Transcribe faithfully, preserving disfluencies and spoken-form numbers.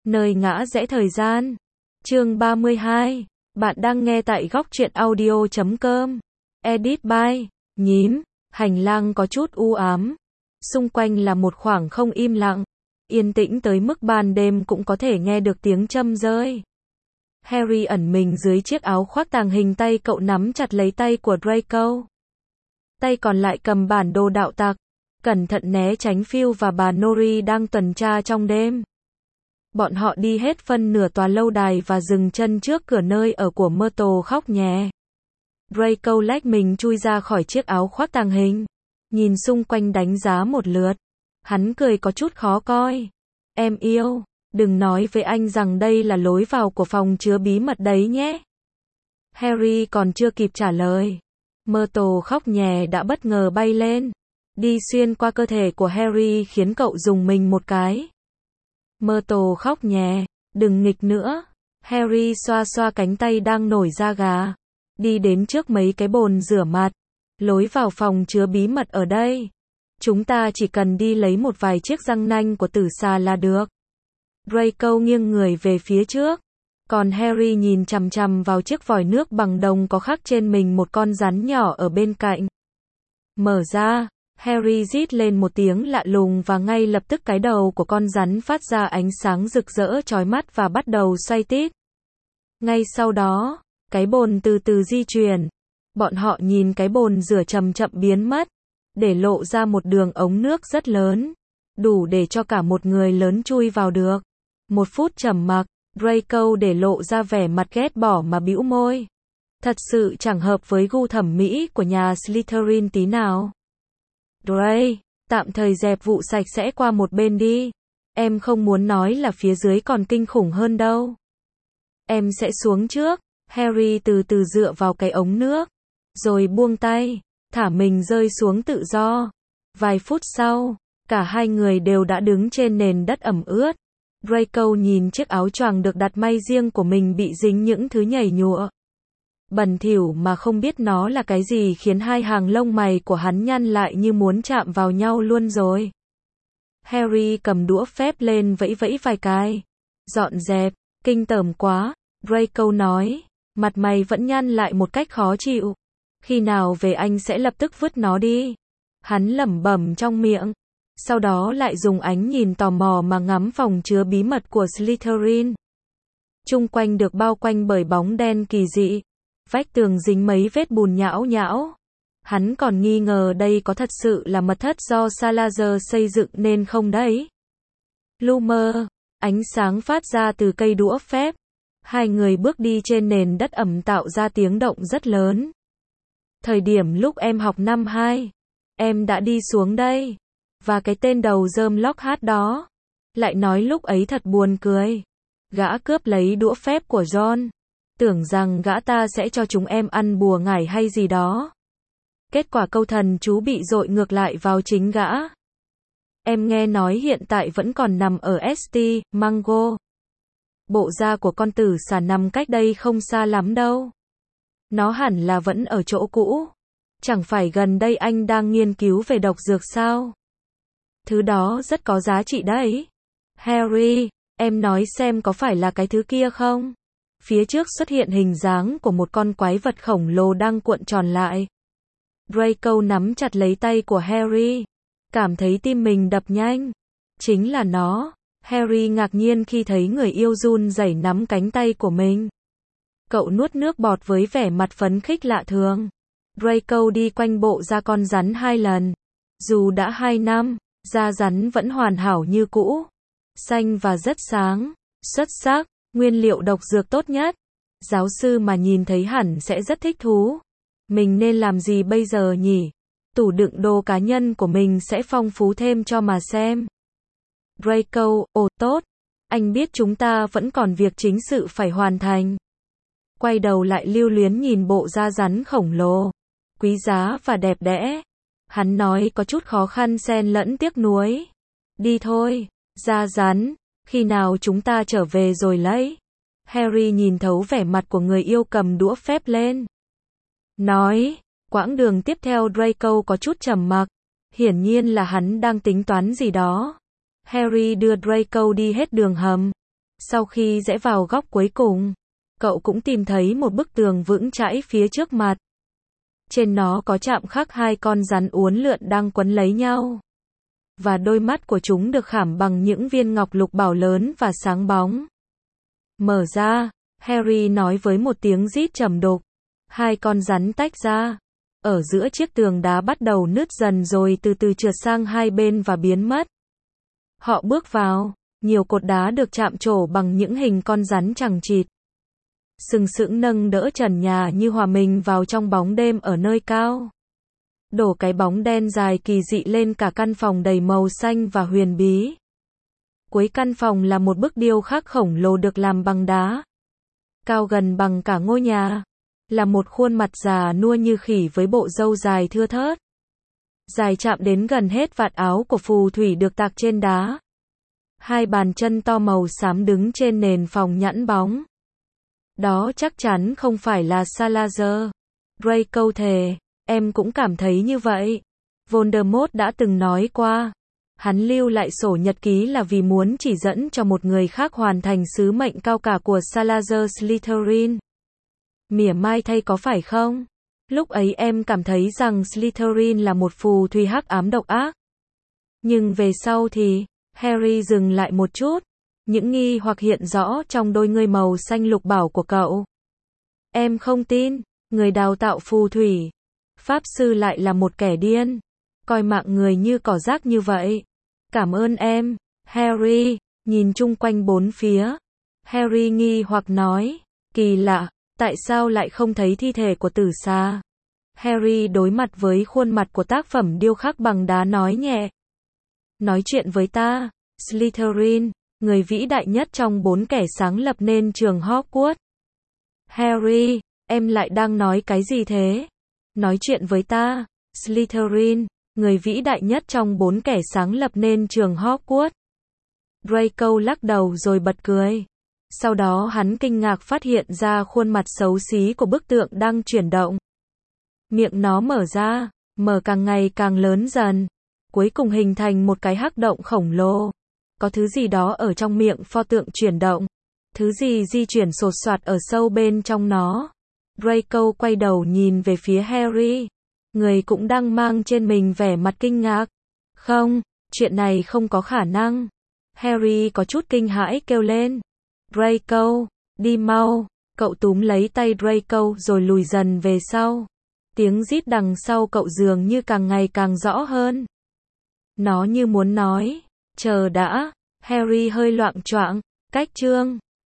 Nơi ngã rẽ thời gian. Chương ba mươi hai. Bạn đang nghe tại góc truyện audio chấm com. Edit by Nhím. Hành lang có chút u ám. Xung quanh là một khoảng không im lặng. Yên tĩnh tới mức ban đêm cũng có thể nghe được tiếng châm rơi. Harry ẩn mình dưới chiếc áo khoác tàng hình, tay cậu nắm chặt lấy tay của Draco. Tay còn lại cầm bản đồ đạo tặc, cẩn thận né tránh Phil và bà Nori đang tuần tra trong đêm. Bọn họ đi hết phân nửa tòa lâu đài và dừng chân trước cửa nơi ở của Myrtle khóc nhè. Draco lách mình chui ra khỏi chiếc áo khoác tàng hình, nhìn xung quanh đánh giá một lượt. Hắn cười có chút khó coi. Em yêu, đừng nói với anh rằng đây là lối vào của phòng chứa bí mật đấy nhé. Harry còn chưa kịp trả lời, Myrtle khóc nhè đã bất ngờ bay lên, đi xuyên qua cơ thể của Harry khiến cậu rùng mình một cái. Myrtle khóc nhè, đừng nghịch nữa. Harry xoa xoa cánh tay đang nổi da gà, đi đến trước mấy cái bồn rửa mặt. Lối vào phòng chứa bí mật ở đây. Chúng ta chỉ cần đi lấy một vài chiếc răng nanh của tử xà là được. Draco nghiêng người về phía trước, còn Harry nhìn chằm chằm vào chiếc vòi nước bằng đồng có khắc trên mình một con rắn nhỏ ở bên cạnh. Mở ra, Harry rít lên một tiếng lạ lùng và ngay lập tức cái đầu của con rắn phát ra ánh sáng rực rỡ chói mắt và bắt đầu xoay tít. Ngay sau đó, cái bồn từ từ di chuyển. Bọn họ nhìn cái bồn rửa chậm chậm biến mất, để lộ ra một đường ống nước rất lớn, đủ để cho cả một người lớn chui vào được. Một phút trầm mặc, Draco để lộ ra vẻ mặt ghét bỏ mà bĩu môi. Thật sự chẳng hợp với gu thẩm mỹ của nhà Slytherin tí nào. Dray, tạm thời dẹp vụ sạch sẽ qua một bên đi. Em không muốn nói là phía dưới còn kinh khủng hơn đâu. Em sẽ xuống trước. Harry từ từ dựa vào cái ống nước, rồi buông tay, thả mình rơi xuống tự do. Vài phút sau, cả hai người đều đã đứng trên nền đất ẩm ướt. Draco nhìn chiếc áo choàng được đặt may riêng của mình bị dính những thứ nhảy nhụa bẩn thỉu mà không biết nó là cái gì, khiến hai hàng lông mày của hắn nhăn lại như muốn chạm vào nhau luôn rồi. Harry cầm đũa phép lên vẫy vẫy vài cái. Dọn dẹp, kinh tởm quá, Draco nói, mặt mày vẫn nhăn lại một cách khó chịu. Khi nào về anh sẽ lập tức vứt nó đi. Hắn lẩm bẩm trong miệng, sau đó lại dùng ánh nhìn tò mò mà ngắm phòng chứa bí mật của Slytherin. Chung quanh được bao quanh bởi bóng đen kỳ dị, vách tường dính mấy vết bùn nhão nhão. Hắn còn nghi ngờ đây có thật sự là mật thất do Salazar xây dựng nên không đấy. Loomer, ánh sáng phát ra từ cây đũa phép. Hai người bước đi trên nền đất ẩm tạo ra tiếng động rất lớn. Thời điểm lúc em học năm hai, em đã đi xuống đây. Và cái tên đầu rơm Lockhart đó, lại nói lúc ấy thật buồn cười. Gã cướp lấy đũa phép của John, tưởng rằng gã ta sẽ cho chúng em ăn bùa ngải hay gì đó. Kết quả câu thần chú bị dội ngược lại vào chính gã. Em nghe nói hiện tại vẫn còn nằm ở ét tê, Mango. Bộ da của con tử xà nằm cách đây không xa lắm đâu. Nó hẳn là vẫn ở chỗ cũ. Chẳng phải gần đây anh đang nghiên cứu về độc dược sao? Thứ đó rất có giá trị đấy. Harry, em nói xem có phải là cái thứ kia không? Phía trước xuất hiện hình dáng của một con quái vật khổng lồ đang cuộn tròn lại. Draco nắm chặt lấy tay của Harry, cảm thấy tim mình đập nhanh. Chính là nó. Harry ngạc nhiên khi thấy người yêu run rẩy nắm cánh tay của mình. Cậu nuốt nước bọt với vẻ mặt phấn khích lạ thường. Draco đi quanh bộ da con rắn hai lần. Dù đã hai năm, da rắn vẫn hoàn hảo như cũ. Xanh và rất sáng. Xuất sắc. Nguyên liệu độc dược tốt nhất. Giáo sư mà nhìn thấy hẳn sẽ rất thích thú. Mình nên làm gì bây giờ nhỉ? Tủ đựng đồ cá nhân của mình sẽ phong phú thêm cho mà xem. Draco, ồ tốt. Anh biết chúng ta vẫn còn việc chính sự phải hoàn thành. Quay đầu lại lưu luyến nhìn bộ da rắn khổng lồ, quý giá và đẹp đẽ. Hắn nói có chút khó khăn xen lẫn tiếc nuối. Đi thôi, da rắn, khi nào chúng ta trở về rồi lấy. Harry nhìn thấu vẻ mặt của người yêu cầm đũa phép lên. Nói, quãng đường tiếp theo Draco có chút trầm mặc. Hiển nhiên là hắn đang tính toán gì đó. Harry đưa Draco đi hết đường hầm. Sau khi rẽ vào góc cuối cùng, cậu cũng tìm thấy một bức tường vững chãi phía trước mặt. Trên nó có chạm khắc hai con rắn uốn lượn đang quấn lấy nhau. Và đôi mắt của chúng được khảm bằng những viên ngọc lục bảo lớn và sáng bóng. Mở ra, Harry nói với một tiếng rít trầm đục. Hai con rắn tách ra. Ở giữa chiếc tường đá bắt đầu nứt dần rồi từ từ trượt sang hai bên và biến mất. Họ bước vào, nhiều cột đá được chạm trổ bằng những hình con rắn chằng chịt. Sừng sững nâng đỡ trần nhà như hòa mình vào trong bóng đêm ở nơi cao. Đổ cái bóng đen dài kỳ dị lên cả căn phòng đầy màu xanh và huyền bí. Cuối căn phòng là một bức điêu khắc khổng lồ được làm bằng đá. Cao gần bằng cả ngôi nhà. Là một khuôn mặt già nua như khỉ với bộ râu dài thưa thớt. Dài chạm đến gần hết vạt áo của phù thủy được tạc trên đá. Hai bàn chân to màu xám đứng trên nền phòng nhẵn bóng. Đó chắc chắn không phải là Salazar. Draco thề, em cũng cảm thấy như vậy. Voldemort đã từng nói qua. Hắn lưu lại sổ nhật ký là vì muốn chỉ dẫn cho một người khác hoàn thành sứ mệnh cao cả của Salazar Slytherin. Mỉa mai thay có phải không? Lúc ấy em cảm thấy rằng Slytherin là một phù thủy hắc ám độc ác. Nhưng về sau thì, Harry dừng lại một chút. Những nghi hoặc hiện rõ trong đôi ngươi màu xanh lục bảo của cậu. Em không tin, người đào tạo phù thủy. Pháp sư lại là một kẻ điên. Coi mạng người như cỏ rác như vậy. Cảm ơn em, Harry, nhìn chung quanh bốn phía. Harry nghi hoặc nói, kỳ lạ, tại sao lại không thấy thi thể của tử sa? Harry đối mặt với khuôn mặt của tác phẩm điêu khắc bằng đá nói nhẹ. Nói chuyện với ta, Slytherin, người vĩ đại nhất trong bốn kẻ sáng lập nên trường Hogwarts. Harry, em lại đang nói cái gì thế? Nói chuyện với ta, Slytherin, người vĩ đại nhất trong bốn kẻ sáng lập nên trường Hogwarts. Draco lắc đầu rồi bật cười. Sau đó hắn kinh ngạc phát hiện ra khuôn mặt xấu xí của bức tượng đang chuyển động. Miệng nó mở ra, mở càng ngày càng lớn dần. Cuối cùng hình thành một cái hắc động khổng lồ. Có thứ gì đó ở trong miệng pho tượng chuyển động. Thứ gì di chuyển sột soạt ở sâu bên trong nó. Draco quay đầu nhìn về phía Harry. Người cũng đang mang trên mình vẻ mặt kinh ngạc. Không, chuyện này không có khả năng. Harry có chút kinh hãi kêu lên. Draco, đi mau. Cậu túm lấy tay Draco rồi lùi dần về sau. Tiếng rít đằng sau cậu dường như càng ngày càng rõ hơn. Nó như muốn nói, chờ đã. Harry hơi loạng choạng, cách chương.